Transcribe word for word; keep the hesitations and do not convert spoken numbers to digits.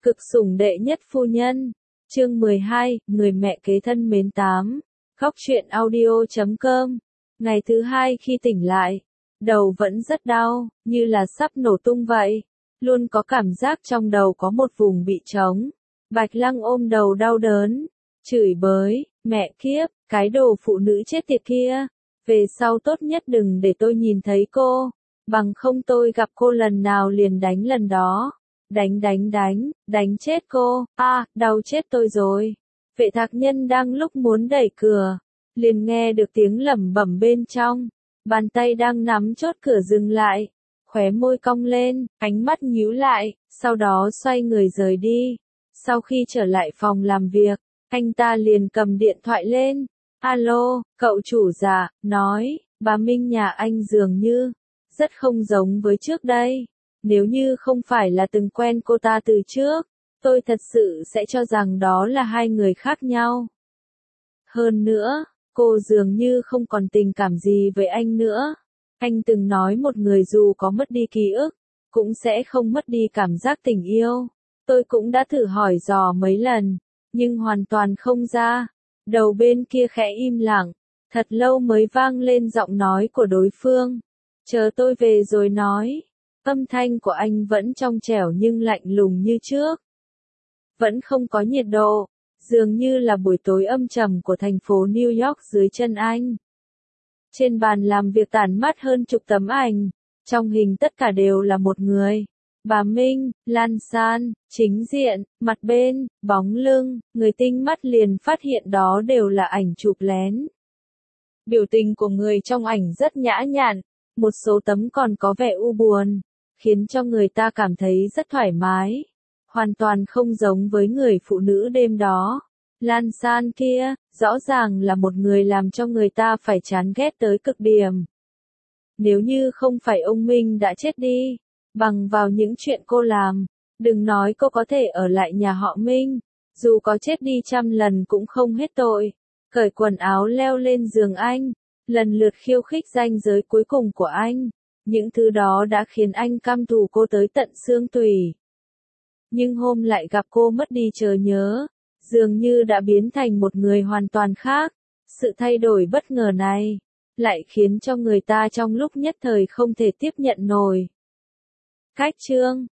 Cực sủng đệ nhất phu nhân. Chương mười hai, người mẹ kế thân mến tám. Góc truyện audio chấm com. Ngày thứ hai khi tỉnh lại, đầu vẫn rất đau, như là sắp nổ tung vậy. Luôn có cảm giác trong đầu có một vùng bị trống. Bạch Lăng ôm đầu đau đớn, chửi bới, mẹ kiếp, cái đồ phụ nữ chết tiệt kia. Về sau tốt nhất đừng để tôi nhìn thấy cô, bằng không tôi gặp cô lần nào liền đánh lần đó. Đánh đánh đánh, đánh chết cô, a à, đau chết tôi rồi. Vệ Thạc Nhân đang lúc muốn đẩy cửa, liền nghe được tiếng lẩm bẩm bên trong, bàn tay đang nắm chốt cửa dừng lại, khóe môi cong lên, ánh mắt nhíu lại, sau đó xoay người rời đi. Sau khi trở lại phòng làm việc, anh ta liền cầm điện thoại lên, alo, cậu chủ dạ, nói, bà Minh nhà anh dường như, rất không giống với trước đây. Nếu như không phải là từng quen cô ta từ trước, tôi thật sự sẽ cho rằng đó là hai người khác nhau. Hơn nữa, cô dường như không còn tình cảm gì với anh nữa. Anh từng nói một người dù có mất đi ký ức, cũng sẽ không mất đi cảm giác tình yêu. Tôi cũng đã thử hỏi dò mấy lần, nhưng hoàn toàn không ra. Đầu bên kia khẽ im lặng, thật lâu mới vang lên giọng nói của đối phương. Chờ tôi về rồi nói. Âm thanh của anh vẫn trong trẻo nhưng lạnh lùng như trước. Vẫn không có nhiệt độ, dường như là buổi tối âm trầm của thành phố New York dưới chân anh. Trên bàn làm việc tản mát hơn chục tấm ảnh, trong hình tất cả đều là một người. Bà Minh, Lan San, chính diện, mặt bên, bóng lưng, người tinh mắt liền phát hiện đó đều là ảnh chụp lén. Biểu tình của người trong ảnh rất nhã nhặn, một số tấm còn có vẻ u buồn, khiến cho người ta cảm thấy rất thoải mái. Hoàn toàn không giống với người phụ nữ đêm đó. Lan San kia, rõ ràng là một người làm cho người ta phải chán ghét tới cực điểm. Nếu như không phải ông Minh đã chết đi, bằng vào những chuyện cô làm, đừng nói cô có thể ở lại nhà họ Minh, dù có chết đi trăm lần cũng không hết tội. Cởi quần áo leo lên giường anh, lần lượt khiêu khích ranh giới cuối cùng của anh. Những thứ đó đã khiến anh căm thù cô tới tận xương tủy. Nhưng hôm lại gặp cô mất đi chớ nhớ, dường như đã biến thành một người hoàn toàn khác. Sự thay đổi bất ngờ này, lại khiến cho người ta trong lúc nhất thời không thể tiếp nhận nổi. Cách chương